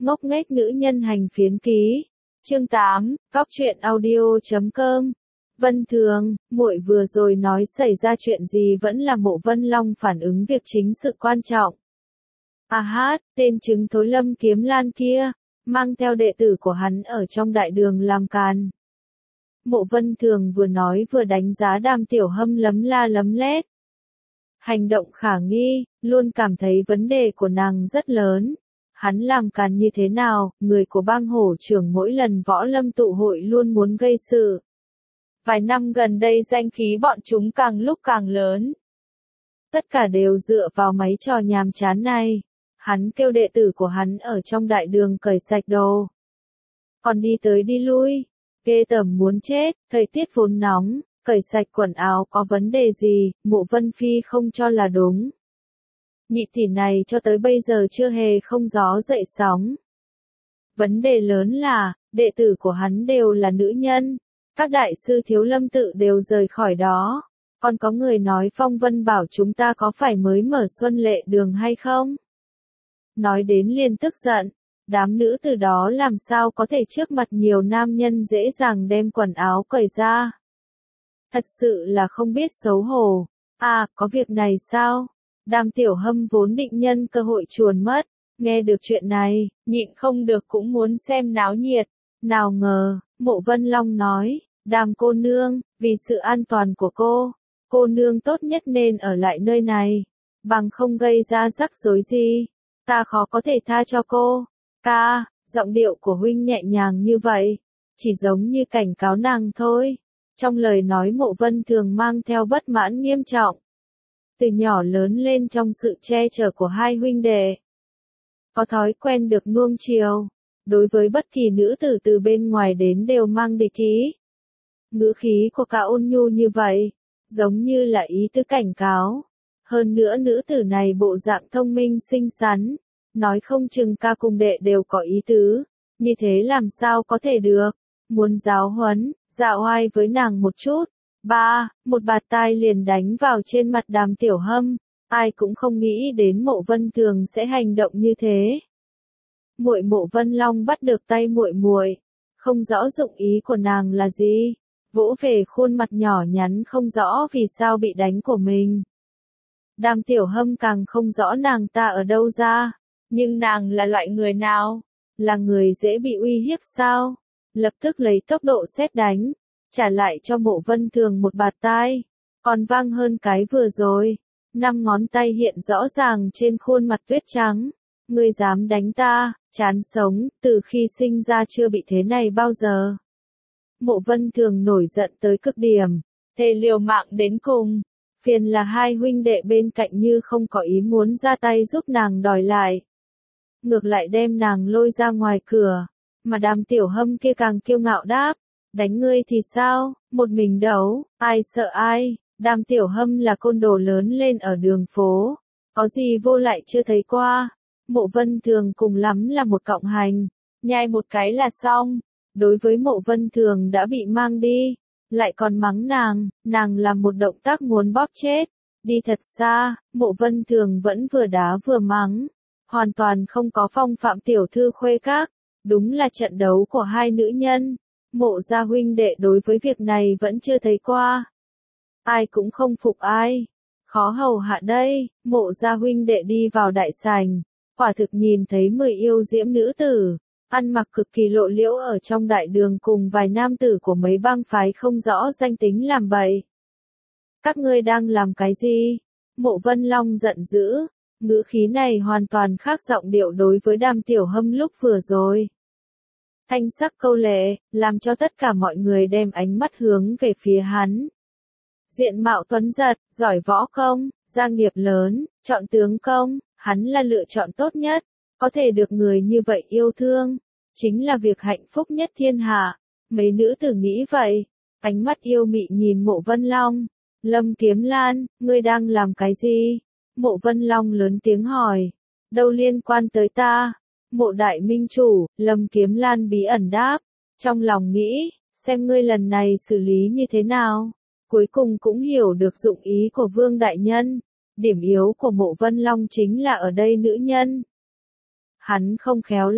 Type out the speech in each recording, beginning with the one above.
Ngốc nghếch nữ nhân hành phiến ký. Chương 8, Góc truyện audio.com. Vân Thường, muội vừa rồi nói xảy ra chuyện gì vẫn là Mộ Vân Long phản ứng việc chính sự quan trọng. Tên trứng thối Lâm Kiếm Lan kia, mang theo đệ tử của hắn ở trong đại đường làm càn. Mộ Vân Thường vừa nói vừa đánh giá Đàm Tiểu Hâm lấm la lấm lét. Hành động khả nghi, luôn cảm thấy vấn đề của nàng rất lớn. Hắn làm càn như thế nào, người của bang hổ trưởng mỗi lần võ lâm tụ hội luôn muốn gây sự. Vài năm gần đây danh khí bọn chúng càng lúc càng lớn. Tất cả đều dựa vào mấy trò nhàm chán này. Hắn kêu đệ tử của hắn ở trong đại đường cởi sạch đồ. Còn đi tới đi lui, ghê tởm muốn chết, thời tiết vốn nóng, cởi sạch quần áo có vấn đề gì, Mộ Vân Phi không cho là đúng. Nhị tỷ này cho tới bây giờ chưa hề không gió dậy sóng. Vấn đề lớn là, đệ tử của hắn đều là nữ nhân, các đại sư thiếu lâm tự đều rời khỏi đó. Còn có người nói Phong Vân bảo chúng ta có phải mới mở Xuân Lệ Đường hay không? Nói đến liền tức giận, đám nữ từ đó làm sao có thể trước mặt nhiều nam nhân dễ dàng đem quần áo cởi ra. Thật sự là không biết xấu hổ. Có việc này sao? Đàm Tiểu Hâm vốn định nhân cơ hội chuồn mất, nghe được chuyện này, nhịn không được cũng muốn xem náo nhiệt. Nào ngờ, Mộ Vân Long nói, Đàm cô nương, vì sự an toàn của cô nương tốt nhất nên ở lại nơi này, bằng không gây ra rắc rối gì, ta khó có thể tha cho cô. Ca, giọng điệu của huynh nhẹ nhàng như vậy, chỉ giống như cảnh cáo nàng thôi. Trong lời nói Mộ Vân Thường mang theo bất mãn nghiêm trọng. Từ nhỏ lớn lên trong sự che chở của hai huynh đệ, có thói quen được nuông chiều, đối với bất kỳ nữ tử từ bên ngoài đến đều mang địch ý. Ngữ khí của cả ôn nhu như vậy, giống như là ý tứ cảnh cáo. Hơn nữa nữ tử này bộ dạng thông minh xinh xắn, nói không chừng ca cùng đệ đều có ý tứ, như thế làm sao có thể được, muốn giáo huấn, dạo oai với nàng một chút. Một bạt tai liền đánh vào trên mặt Đàm Tiểu Hâm, ai cũng không nghĩ đến Mộ Vân Thường sẽ hành động như thế. Mộ Vân Long bắt được tay muội, không rõ dụng ý của nàng là gì, vỗ về khuôn mặt nhỏ nhắn không rõ vì sao bị đánh của mình. Đàm Tiểu Hâm càng không rõ nàng ta ở đâu ra, nhưng nàng là loại người nào? Là người dễ bị uy hiếp sao? Lập tức lấy tốc độ sét đánh, trả lại cho Mộ Vân Thường một bạt tai, còn vang hơn cái vừa rồi. 5 ngón tay hiện rõ ràng trên khuôn mặt tuyết trắng. Ngươi dám đánh ta, chán sống, từ khi sinh ra chưa bị thế này bao giờ. Mộ Vân Thường nổi giận tới cực điểm, thề liều mạng đến cùng. Phiền là hai huynh đệ bên cạnh như không có ý muốn ra tay giúp nàng đòi lại. Ngược lại đem nàng lôi ra ngoài cửa, mà Đàm Tiểu Hâm kia càng kiêu ngạo đáp, đánh ngươi thì sao, một mình đấu, ai sợ ai. Đàm Tiểu Hâm là côn đồ lớn lên ở đường phố, có gì vô lại chưa thấy qua. Mộ Vân Thường cùng lắm là một cọng hành, nhai một cái là xong. Đối với Mộ Vân Thường đã bị mang đi, lại còn mắng nàng làm một động tác muốn bóp chết. Đi thật xa, Mộ Vân Thường vẫn vừa đá vừa mắng, hoàn toàn không có phong phạm tiểu thư khuê các. Đúng là trận đấu của hai nữ nhân, Mộ gia huynh đệ đối với việc này vẫn chưa thấy qua. Ai cũng không phục ai, khó hầu hạ đây. Mộ gia huynh đệ đi vào đại sảnh, quả thực nhìn thấy 10 yêu diễm nữ tử, ăn mặc cực kỳ lộ liễu ở trong đại đường cùng vài nam tử của mấy bang phái không rõ danh tính làm bậy. Các ngươi đang làm cái gì? Mộ Vân Long giận dữ, ngữ khí này hoàn toàn khác giọng điệu đối với Đàm Tiểu Hâm lúc vừa rồi. Thanh sắc câu lệ, làm cho tất cả mọi người đem ánh mắt hướng về phía hắn. Diện mạo tuấn giật, giỏi võ công, gia nghiệp lớn, chọn tướng công, hắn là lựa chọn tốt nhất, có thể được người như vậy yêu thương, chính là việc hạnh phúc nhất thiên hạ. Mấy nữ tử nghĩ vậy, ánh mắt yêu mị nhìn Mộ Vân Long. Lâm Kiếm Lan, ngươi đang làm cái gì? Mộ Vân Long lớn tiếng hỏi. Đâu liên quan tới ta? Mộ đại minh chủ, Lâm Kiếm Lan bí ẩn đáp. Trong lòng nghĩ, xem ngươi lần này xử lý như thế nào. Cuối cùng cũng hiểu được dụng ý của Vương đại nhân. Điểm yếu của Mộ Vân Long chính là ở đây nữ nhân. Hắn không khéo lắm,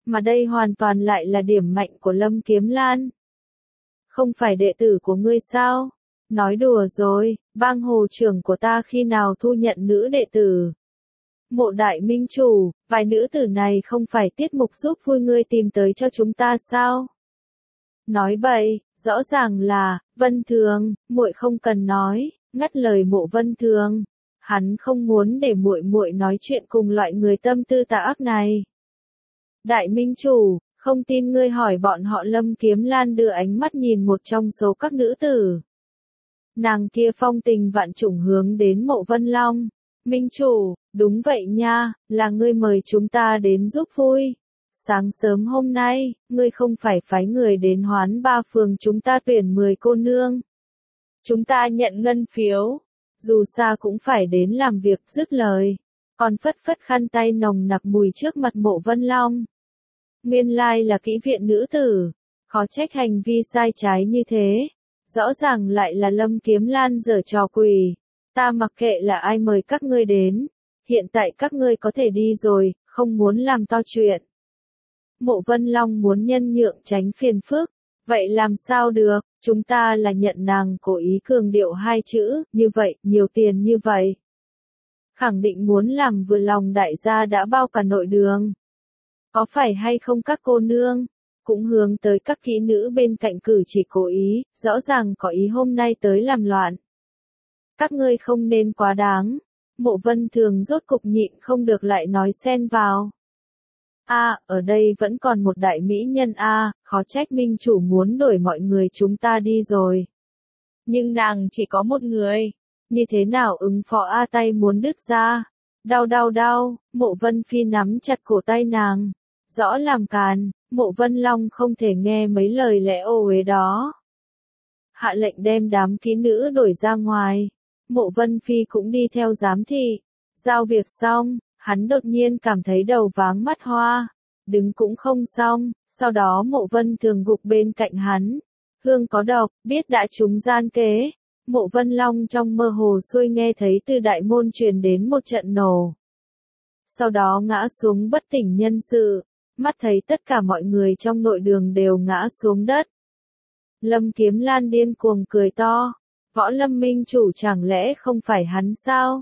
Mà đây hoàn toàn lại là điểm mạnh của Lâm Kiếm Lan. Không phải đệ tử của ngươi sao? Nói đùa rồi, bang hồ trưởng của ta khi nào thu nhận nữ đệ tử? Mộ đại minh chủ, vài nữ tử này không phải tiết mục giúp vui ngươi tìm tới cho chúng ta sao? Nói bậy, rõ ràng là, Vân Thường, muội không cần nói, ngắt lời Mộ Vân Thường. Hắn không muốn để muội muội nói chuyện cùng loại người tâm tư tà ác này. Đại minh chủ, không tin ngươi hỏi bọn họ. Lâm Kiếm Lan đưa ánh mắt nhìn một trong số các nữ tử. Nàng kia phong tình vạn trùng hướng đến Mộ Vân Long. Minh chủ, đúng vậy nha, là ngươi mời chúng ta đến giúp vui. Sáng sớm hôm nay, ngươi không phải phái người đến Hoán Ba phường chúng ta tuyển 10 cô nương. Chúng ta nhận ngân phiếu, dù xa cũng phải đến làm việc. Dứt lời, còn phất phất khăn tay nồng nặc mùi trước mặt Mộ Vân Long. Nguyên lai là kỹ viện nữ tử, khó trách hành vi sai trái như thế. Rõ ràng lại là Lâm Kiếm Lan giở trò quỷ. Ta mặc kệ là ai mời các ngươi đến, hiện tại các ngươi có thể đi rồi, không muốn làm to chuyện. Mộ Vân Long muốn nhân nhượng tránh phiền phức, vậy làm sao được, chúng ta là nhận. Nàng cố ý cường điệu hai chữ, như vậy, nhiều tiền như vậy. Khẳng định muốn làm vừa lòng đại gia đã bao cả nội đường. Có phải hay không các cô nương? Cũng hướng tới các kỹ nữ bên cạnh cử chỉ cố ý, rõ ràng có ý hôm nay tới làm loạn. Các ngươi không nên quá đáng. Mộ Vân Thường rốt cục nhịn không được lại nói xen vào. Ở đây vẫn còn một đại mỹ nhân khó trách minh chủ muốn đổi mọi người chúng ta đi rồi. Nhưng nàng chỉ có một người, như thế nào ứng phó tay muốn đứt ra. Đau, Mộ Vân Phi nắm chặt cổ tay nàng. Rõ làm càn, Mộ Vân Long không thể nghe mấy lời lẽ ô uế đó. Hạ lệnh đem đám kỹ nữ đuổi ra ngoài. Mộ Vân Phi cũng đi theo giám thị. Giao việc xong, hắn đột nhiên cảm thấy đầu váng mắt hoa. Đứng cũng không xong, sau đó Mộ Vân Thường gục bên cạnh hắn. Hương có độc, biết đã trúng gian kế. Mộ Vân Long trong mơ hồ xuôi nghe thấy từ đại môn truyền đến một trận nổ. Sau đó ngã xuống bất tỉnh nhân sự. Mắt thấy tất cả mọi người trong nội đường đều ngã xuống đất. Lâm Kiếm Lan điên cuồng cười to. Võ Lâm minh chủ chẳng lẽ không phải hắn sao?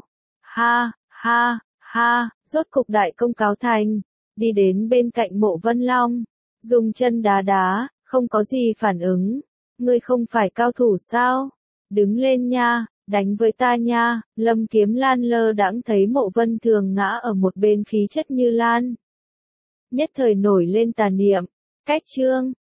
Ha, rốt cục đại công cáo thành. Đi đến bên cạnh Mộ Vân Long. Dùng chân đá đá, không có gì phản ứng. Ngươi không phải cao thủ sao? Đứng lên nha, đánh với ta nha. Lâm Kiếm Lan lơ đãng thấy Mộ Vân Thường ngã ở một bên khí chất như lan. Nhất thời nổi lên tà niệm. Cách chương